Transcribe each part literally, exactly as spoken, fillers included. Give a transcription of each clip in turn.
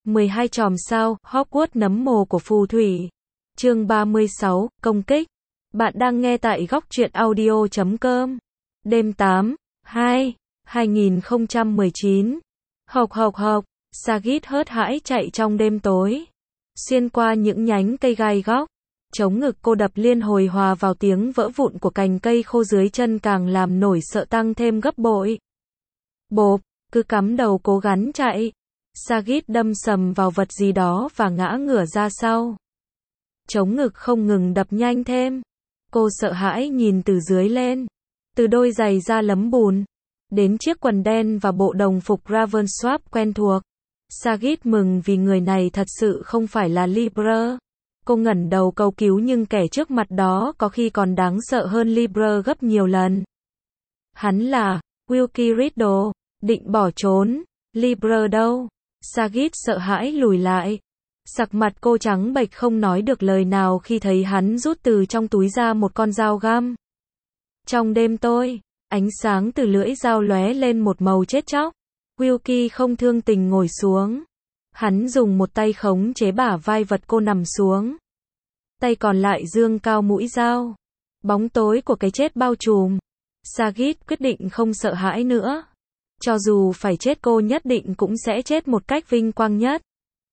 mười hai chòm sao, Hogwarts nấm mồ của phù thủy. Chương ba mươi sáu, công kích. Bạn đang nghe tại góc truyện audio chấm com. Đêm tám, hai, hai nghìn không trăm mười chín. Hộc hộc hộc, Sagit hớt hãi chạy trong đêm tối. Xuyên qua những nhánh cây gai góc. Chống ngực cô đập liên hồi hòa vào tiếng vỡ vụn của cành cây khô dưới chân càng làm nổi sợ tăng thêm gấp bội. Bộp, cứ cắm đầu cố gắng chạy. Sagit đâm sầm vào vật gì đó và ngã ngửa ra sau. Chống ngực không ngừng đập nhanh thêm. Cô sợ hãi nhìn từ dưới lên. Từ đôi giày da lấm bùn, đến chiếc quần đen và bộ đồng phục Ravensworth quen thuộc. Sagit mừng vì người này thật sự không phải là Libra. Cô ngẩng đầu cầu cứu nhưng kẻ trước mặt đó có khi còn đáng sợ hơn Libra gấp nhiều lần. Hắn là Wilkie Riddle, định bỏ trốn. Libra đâu? Sagit sợ hãi lùi lại. Sắc mặt cô trắng bệch không nói được lời nào khi thấy hắn rút từ trong túi ra một con dao găm. Trong đêm tối, ánh sáng từ lưỡi dao lóe lên một màu chết chóc. Wilkie không thương tình ngồi xuống. Hắn dùng một tay khống chế bả vai vật cô nằm xuống. Tay còn lại giương cao mũi dao. Bóng tối của cái chết bao trùm. Sagit quyết định không sợ hãi nữa. Cho dù phải chết cô nhất định cũng sẽ chết một cách vinh quang nhất.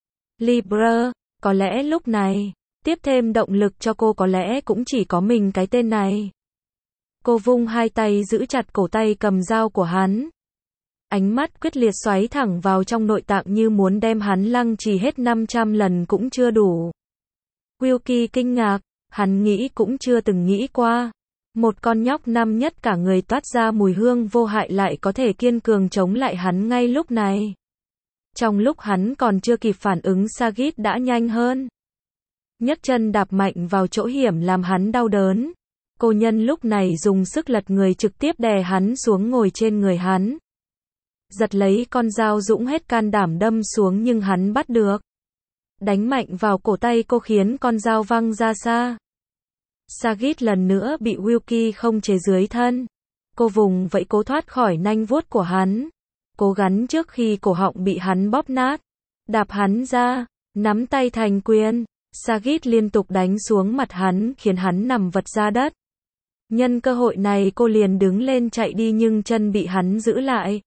Libra, có lẽ lúc này, tiếp thêm động lực cho cô có lẽ cũng chỉ có mình cái tên này. Cô vung hai tay giữ chặt cổ tay cầm dao của hắn. Ánh mắt quyết liệt xoáy thẳng vào trong nội tạng như muốn đem hắn lăng trì hết năm trăm lần cũng chưa đủ. Wilkie kinh ngạc, hắn nghĩ cũng chưa từng nghĩ qua. Một con nhóc năm nhất cả người toát ra mùi hương vô hại lại có thể kiên cường chống lại hắn ngay lúc này. Trong lúc hắn còn chưa kịp phản ứng Sagit đã nhanh hơn. Nhấc chân đạp mạnh vào chỗ hiểm làm hắn đau đớn. Cô nhân lúc này dùng sức lật người trực tiếp đè hắn xuống ngồi trên người hắn. Giật lấy con dao dũng hết can đảm đâm xuống nhưng hắn bắt được. Đánh mạnh vào cổ tay cô khiến con dao văng ra xa. Sagit lần nữa bị Wilkie không chế dưới thân. Cô vùng vẫy cố thoát khỏi nanh vuốt của hắn. Cố gắng trước khi cổ họng bị hắn bóp nát. Đạp hắn ra, nắm tay thành quyền. Sagit liên tục đánh xuống mặt hắn khiến hắn nằm vật ra đất. Nhân cơ hội này cô liền đứng lên chạy đi nhưng chân bị hắn giữ lại.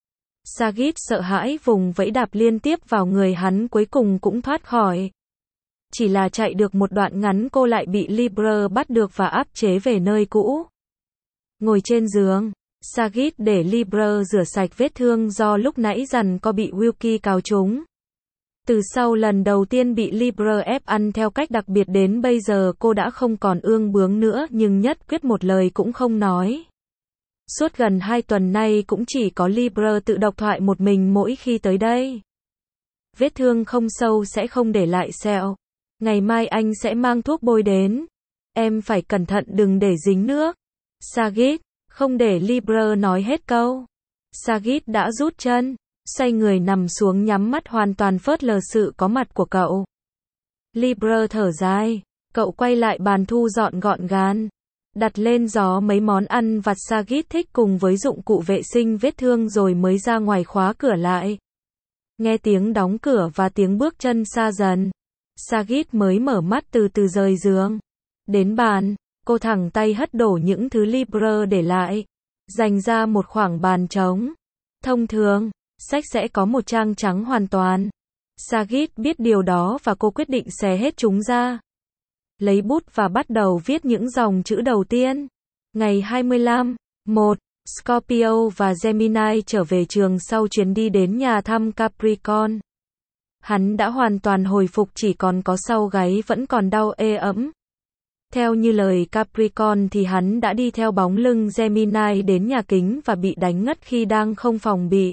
Sagit sợ hãi vùng vẫy đạp liên tiếp vào người hắn cuối cùng cũng thoát khỏi. Chỉ là chạy được một đoạn ngắn cô lại bị Libra bắt được và áp chế về nơi cũ. Ngồi trên giường, Sagit để Libra rửa sạch vết thương do lúc nãy dằn co bị Wilkie cào trúng. Từ sau lần đầu tiên bị Libra ép ăn theo cách đặc biệt đến bây giờ cô đã không còn ương bướng nữa nhưng nhất quyết một lời cũng không nói. Suốt gần hai tuần nay cũng chỉ có Libra tự độc thoại một mình mỗi khi tới đây. Vết thương không sâu sẽ không để lại sẹo. Ngày mai anh sẽ mang thuốc bôi đến. Em phải cẩn thận đừng để dính nước. Sagit, không để Libra nói hết câu. Sagit đã rút chân, xoay người nằm xuống nhắm mắt hoàn toàn phớt lờ sự có mặt của cậu. Libra thở dài, cậu quay lại bàn thu dọn gọn gàng. Đặt lên gió mấy món ăn vặt Sagit thích cùng với dụng cụ vệ sinh vết thương rồi mới ra ngoài khóa cửa lại. Nghe tiếng đóng cửa và tiếng bước chân xa dần. Sagit mới mở mắt từ từ rời giường. Đến bàn, cô thẳng tay hất đổ những thứ Libra để lại. Dành ra một khoảng bàn trống. Thông thường, sách sẽ có một trang trắng hoàn toàn. Sagit biết điều đó và cô quyết định xé hết chúng ra. Lấy bút và bắt đầu viết những dòng chữ đầu tiên. Ngày hai mươi lăm, một, Scorpio và Gemini trở về trường sau chuyến đi đến nhà thăm Capricorn. Hắn đã hoàn toàn hồi phục chỉ còn có sau gáy vẫn còn đau ê ẩm. Theo như lời Capricorn thì hắn đã đi theo bóng lưng Gemini đến nhà kính và bị đánh ngất khi đang không phòng bị.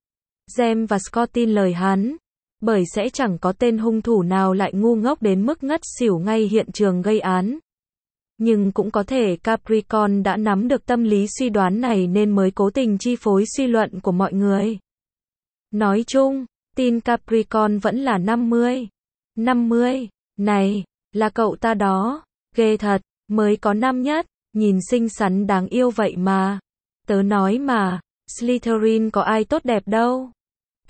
Gem và Scott tin lời hắn. Bởi sẽ chẳng có tên hung thủ nào lại ngu ngốc đến mức ngất xỉu ngay hiện trường gây án. Nhưng cũng có thể Capricorn đã nắm được tâm lý suy đoán này nên mới cố tình chi phối suy luận của mọi người. Nói chung, tin Capricorn vẫn là năm mươi. năm mươi, này, là cậu ta đó. Ghê thật, mới có năm nhất, nhìn xinh xắn đáng yêu vậy mà. Tớ nói mà, Slytherin có ai tốt đẹp đâu.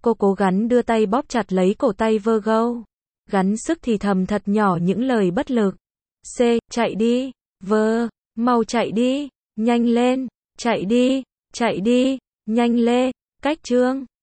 Cô cố gắng đưa tay bóp chặt lấy cổ tay Virgo. Gắng sức thì thầm thật nhỏ những lời bất lực. C, chạy đi. V, mau chạy đi. Nhanh lên. Chạy đi. Chạy đi. Nhanh lên. Cách chương.